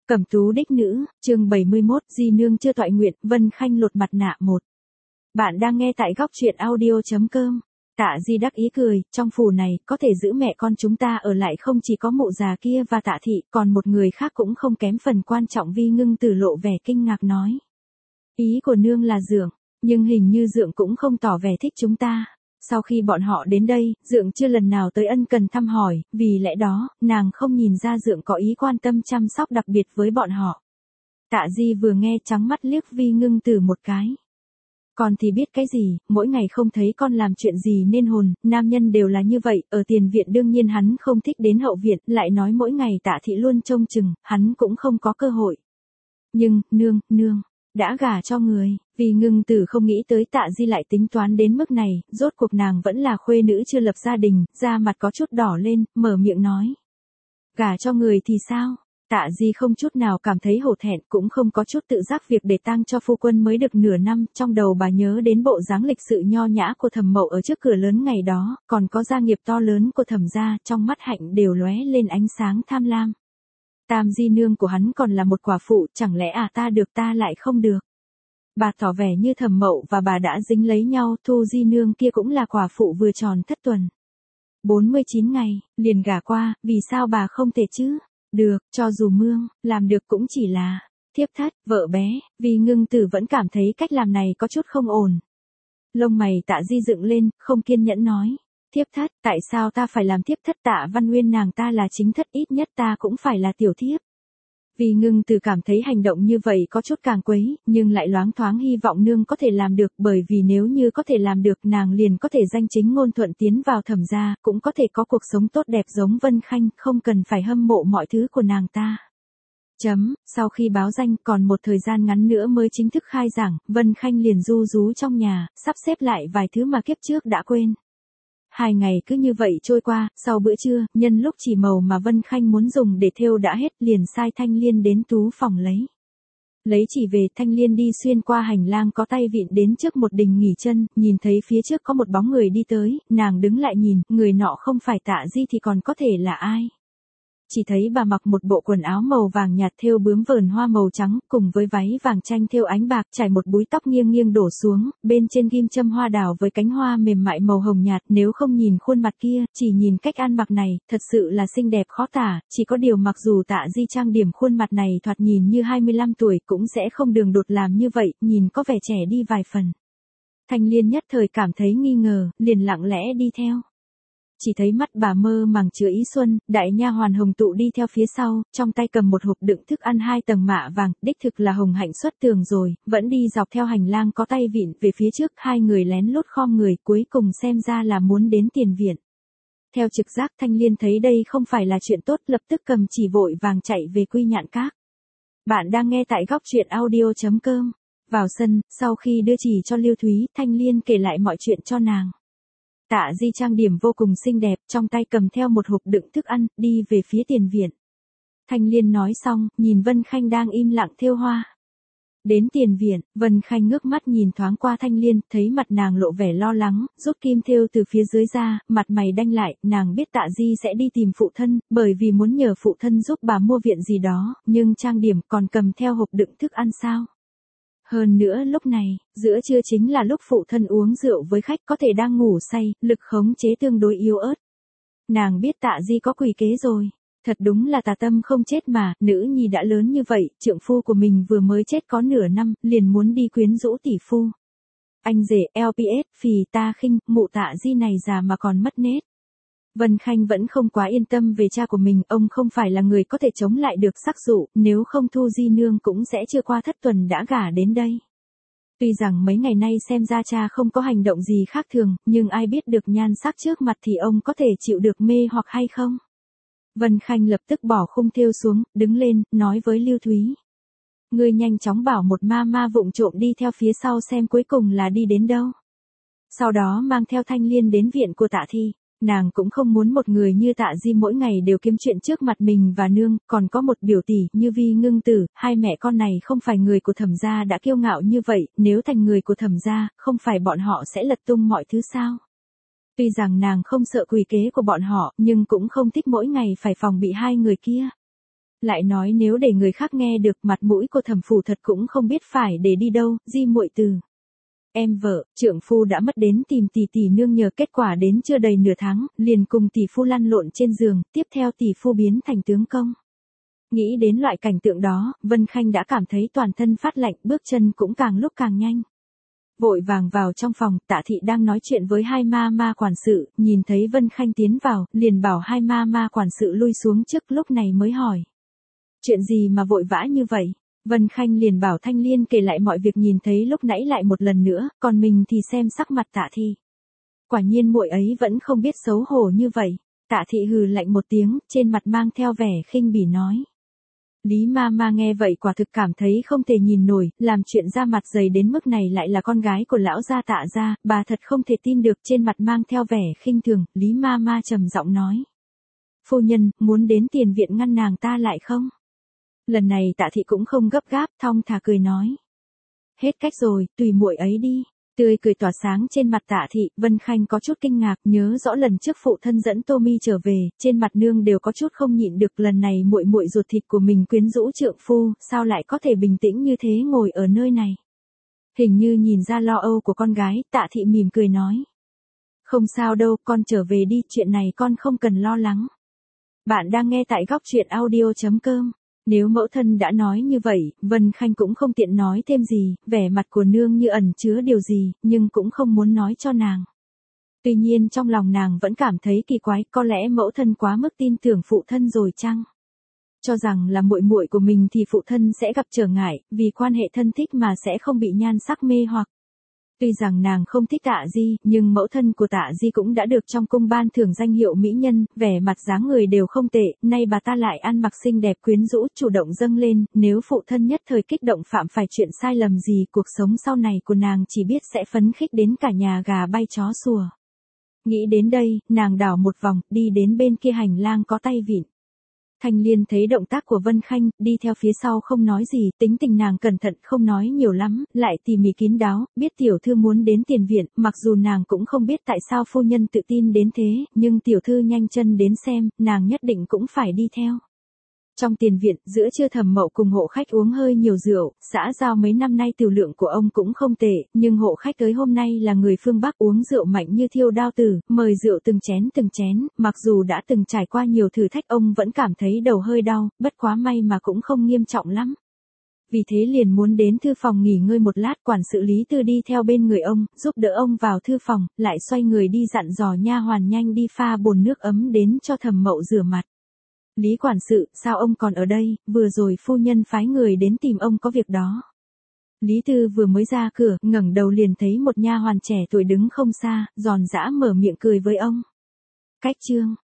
Cẩm tú đích nữ, chương 71, Di nương chưa toại nguyện, Vân Khanh lột mặt nạ 1. Bạn đang nghe tại góc truyện audio.com. Tạ Di đắc ý cười, trong phủ này, có thể giữ mẹ con chúng ta ở lại không chỉ có mụ già kia và Tạ thị, còn một người khác cũng không kém phần quan trọng. Vi Ngưng Tử lộ vẻ kinh ngạc nói. Ý của nương là Dượng, nhưng hình như Dượng cũng không tỏ vẻ thích chúng ta. Sau khi bọn họ đến đây, Dượng chưa lần nào tới ân cần thăm hỏi, vì lẽ đó, nàng không nhìn ra Dượng có ý quan tâm chăm sóc đặc biệt với bọn họ. Tạ Di vừa nghe trắng mắt liếc Vi Ngưng Tử một cái. Con thì biết cái gì, mỗi ngày không thấy con làm chuyện gì nên hồn, nam nhân đều là như vậy, ở tiền viện đương nhiên hắn không thích đến hậu viện, lại nói mỗi ngày Tạ thị luôn trông chừng, hắn cũng không có cơ hội. Nhưng, nương, đã gả cho người, vì Ngưng Tử không nghĩ tới Tạ Di lại tính toán đến mức này, rốt cuộc nàng vẫn là khuê nữ chưa lập gia đình, da mặt có chút đỏ lên, mở miệng nói. Gả cho người thì sao? Tạ Di không chút nào cảm thấy hổ thẹn, cũng không có chút tự giác việc để tang cho phu quân mới được nửa năm, trong đầu bà nhớ đến bộ dáng lịch sự nho nhã của Thẩm Mậu ở trước cửa lớn ngày đó, còn có gia nghiệp to lớn của Thẩm gia, trong mắt Hạnh đều lóe lên ánh sáng tham lam. Tam di nương của hắn còn là một quả phụ, chẳng lẽ ta được ta lại không được? Bà tỏ vẻ như Thẩm Mậu và bà đã dính lấy nhau, Thu di nương kia cũng là quả phụ vừa tròn thất tuần. 49 ngày, liền gả qua, vì sao bà không thể chứ? Được, cho dù mương, làm được cũng chỉ là thiếp thất, vợ bé, vì Ngưng Tử vẫn cảm thấy cách làm này có chút không ổn. Lông mày Tạ Di dựng lên, không kiên nhẫn nói. Thiếp thất, tại sao ta phải làm thiếp thất? Tạ Văn Nguyên nàng ta là chính thất, ít nhất ta cũng phải là tiểu thiếp. Vì Ngưng Tử cảm thấy hành động như vậy có chút càng quấy, nhưng lại loáng thoáng hy vọng nương có thể làm được, bởi vì nếu như có thể làm được nàng liền có thể danh chính ngôn thuận tiến vào Thẩm gia, cũng có thể có cuộc sống tốt đẹp giống Vân Khanh, không cần phải hâm mộ mọi thứ của nàng ta. Sau khi báo danh còn một thời gian ngắn nữa mới chính thức khai giảng, Vân Khanh liền ru rú trong nhà, sắp xếp lại vài thứ mà kiếp trước đã quên. 2 ngày cứ như vậy trôi qua, sau bữa trưa, nhân lúc chỉ màu mà Vân Khanh muốn dùng để thêu đã hết, liền sai Thanh Liên đến tú phòng lấy. Lấy chỉ về, Thanh Liên đi xuyên qua hành lang có tay vịn đến trước một đình nghỉ chân, nhìn thấy phía trước có một bóng người đi tới, nàng đứng lại nhìn, người nọ không phải Tạ Di thì còn có thể là ai? Chỉ thấy bà mặc một bộ quần áo màu vàng nhạt thêu bướm vờn hoa màu trắng, cùng với váy vàng chanh thêu ánh bạc, trải một búi tóc nghiêng nghiêng đổ xuống, bên trên ghim châm hoa đào với cánh hoa mềm mại màu hồng nhạt, nếu không nhìn khuôn mặt kia, chỉ nhìn cách ăn mặc này, thật sự là xinh đẹp khó tả, chỉ có điều mặc dù Tạ Di trang điểm khuôn mặt này thoạt nhìn như 25 tuổi, cũng sẽ không đường đột làm như vậy, nhìn có vẻ trẻ đi vài phần. Thanh Liên nhất thời cảm thấy nghi ngờ, liền lặng lẽ đi theo. Chỉ thấy mắt bà mơ màng chứa ý xuân, đại nha hoàn Hồng Tụ đi theo phía sau, trong tay cầm một hộp đựng thức ăn 2 tầng mạ vàng, đích thực là Hồng Hạnh xuất tường rồi, vẫn đi dọc theo hành lang có tay vịn, về phía trước 2 người lén lút khom người, cuối cùng xem ra là muốn đến tiền viện. Theo trực giác Thanh Liên thấy đây không phải là chuyện tốt, lập tức cầm chỉ vội vàng chạy về Quy Nhạn Các. Bạn đang nghe tại góc truyện audio.com. Vào sân, sau khi đưa chỉ cho Lưu Thúy, Thanh Liên kể lại mọi chuyện cho nàng. Tạ Di trang điểm vô cùng xinh đẹp, trong tay cầm theo một hộp đựng thức ăn, đi về phía tiền viện. Thanh Liên nói xong, nhìn Vân Khanh đang im lặng thêu hoa. Đến tiền viện, Vân Khanh ngước mắt nhìn thoáng qua Thanh Liên, thấy mặt nàng lộ vẻ lo lắng, rút kim thêu từ phía dưới ra, mặt mày đanh lại, nàng biết Tạ Di sẽ đi tìm phụ thân, bởi vì muốn nhờ phụ thân giúp bà mua viện gì đó, nhưng trang điểm còn cầm theo hộp đựng thức ăn sao? Hơn nữa lúc này, giữa trưa chính là lúc phụ thân uống rượu với khách, có thể đang ngủ say, lực khống chế tương đối yếu ớt. Nàng biết Tạ Di có quỷ kế rồi. Thật đúng là tà tâm không chết mà, nữ nhi đã lớn như vậy, trượng phu của mình vừa mới chết có nửa năm, liền muốn đi quyến rũ tỷ phu. Anh rể LPS, phì ta khinh, mụ Tạ Di này già mà còn mất nết. Vân Khanh vẫn không quá yên tâm về cha của mình, ông không phải là người có thể chống lại được sắc dụ, nếu không Thu di nương cũng sẽ chưa qua thất tuần đã gả đến đây. Tuy rằng mấy ngày nay xem ra cha không có hành động gì khác thường, nhưng ai biết được nhan sắc trước mặt thì ông có thể chịu được mê hoặc hay không? Vân Khanh lập tức bỏ khung thêu xuống, đứng lên, nói với Lưu Thúy. Ngươi nhanh chóng bảo một ma vụng trộm đi theo phía sau xem cuối cùng là đi đến đâu. Sau đó mang theo Thanh Liên đến viện của Tạ Thi. Nàng cũng không muốn một người như Tạ Di mỗi ngày đều kiếm chuyện trước mặt mình và nương, còn có một biểu tỷ như Vi Ngưng Tử, 2 mẹ con này không phải người của Thẩm gia đã kiêu ngạo như vậy, nếu thành người của Thẩm gia, không phải bọn họ sẽ lật tung mọi thứ sao? Tuy rằng nàng không sợ quỷ kế của bọn họ, nhưng cũng không thích mỗi ngày phải phòng bị 2 người kia. Lại nói nếu để người khác nghe được mặt mũi của Thẩm Phủ thật cũng không biết phải để đi đâu, Di muội từ. Em vợ, trượng phu đã mất đến tìm tỷ nương nhờ, kết quả đến chưa đầy nửa tháng, liền cùng tỷ phu lăn lộn trên giường, tiếp theo tỷ phu biến thành tướng công. Nghĩ đến loại cảnh tượng đó, Vân Khanh đã cảm thấy toàn thân phát lạnh, bước chân cũng càng lúc càng nhanh. Vội vàng vào trong phòng, Tạ Thị đang nói chuyện với hai ma quản sự, nhìn thấy Vân Khanh tiến vào, liền bảo hai ma quản sự lui xuống trước, lúc này mới hỏi. Chuyện gì mà vội vã như vậy? Vân Khanh liền bảo Thanh Liên kể lại mọi việc nhìn thấy lúc nãy lại một lần nữa, còn mình thì xem sắc mặt Tạ Thị. Quả nhiên muội ấy vẫn không biết xấu hổ như vậy. Tạ Thị hừ lạnh một tiếng, trên mặt mang theo vẻ khinh bỉ nói. Lý ma nghe vậy quả thực cảm thấy không thể nhìn nổi, làm chuyện ra mặt dày đến mức này lại là con gái của lão gia Tạ gia, bà thật không thể tin được, trên mặt mang theo vẻ khinh thường, Lý ma trầm giọng nói. Phu nhân, muốn đến tiền viện ngăn nàng ta lại không? Lần này Tạ Thị cũng không gấp gáp, thong thả cười nói. Hết cách rồi, tùy muội ấy đi. Tươi cười tỏa sáng trên mặt Tạ Thị, Vân Khanh có chút kinh ngạc, nhớ rõ lần trước phụ thân dẫn Tô Mi trở về, trên mặt nương đều có chút không nhịn được, lần này muội ruột thịt của mình quyến rũ trượng phu, sao lại có thể bình tĩnh như thế ngồi ở nơi này. Hình như nhìn ra lo âu của con gái, Tạ Thị mỉm cười nói. Không sao đâu, con trở về đi, chuyện này con không cần lo lắng. Bạn đang nghe tại Góc Truyện Audio.com. Nếu mẫu thân đã nói như vậy, Vân Khanh cũng không tiện nói thêm gì, vẻ mặt của nương như ẩn chứa điều gì, nhưng cũng không muốn nói cho nàng. Tuy nhiên trong lòng nàng vẫn cảm thấy kỳ quái, có lẽ mẫu thân quá mức tin tưởng phụ thân rồi chăng? Cho rằng là muội của mình thì phụ thân sẽ gặp trở ngại, vì quan hệ thân thích mà sẽ không bị nhan sắc mê hoặc. Tuy rằng nàng không thích Tạ Di, nhưng mẫu thân của Tạ Di cũng đã được trong cung ban thưởng danh hiệu mỹ nhân, vẻ mặt dáng người đều không tệ, nay bà ta lại ăn mặc xinh đẹp quyến rũ, chủ động dâng lên, nếu phụ thân nhất thời kích động phạm phải chuyện sai lầm gì, cuộc sống sau này của nàng chỉ biết sẽ phấn khích đến cả nhà gà bay chó sủa. Nghĩ đến đây, nàng đảo một vòng, đi đến bên kia hành lang có tay vịn. Thanh Liên thấy động tác của Vân Khanh, đi theo phía sau không nói gì, tính tình nàng cẩn thận không nói nhiều lắm, lại tỉ mỉ kín đáo, biết tiểu thư muốn đến tiền viện, mặc dù nàng cũng không biết tại sao phu nhân tự tin đến thế, nhưng tiểu thư nhanh chân đến xem, nàng nhất định cũng phải đi theo. Trong tiền viện, giữa trưa Thẩm Mậu cùng hộ khách uống hơi nhiều rượu, xã giao mấy năm nay tiểu lượng của ông cũng không tệ, nhưng hộ khách tới hôm nay là người phương Bắc uống rượu mạnh như thiêu đao tử, mời rượu từng chén, mặc dù đã từng trải qua nhiều thử thách ông vẫn cảm thấy đầu hơi đau, bất quá may mà cũng không nghiêm trọng lắm. Vì thế liền muốn đến thư phòng nghỉ ngơi một lát, quản sự Lý Tư đi theo bên người ông, giúp đỡ ông vào thư phòng, lại xoay người đi dặn dò nha hoàn nhanh đi pha bồn nước ấm đến cho Thẩm Mậu rửa mặt. Lý quản sự, sao ông còn ở đây, vừa rồi phu nhân phái người đến tìm ông có việc đó. Lý Tư vừa mới ra cửa, ngẩng đầu liền thấy một nha hoàn trẻ tuổi đứng không xa, giòn giã mở miệng cười với ông. Cách chương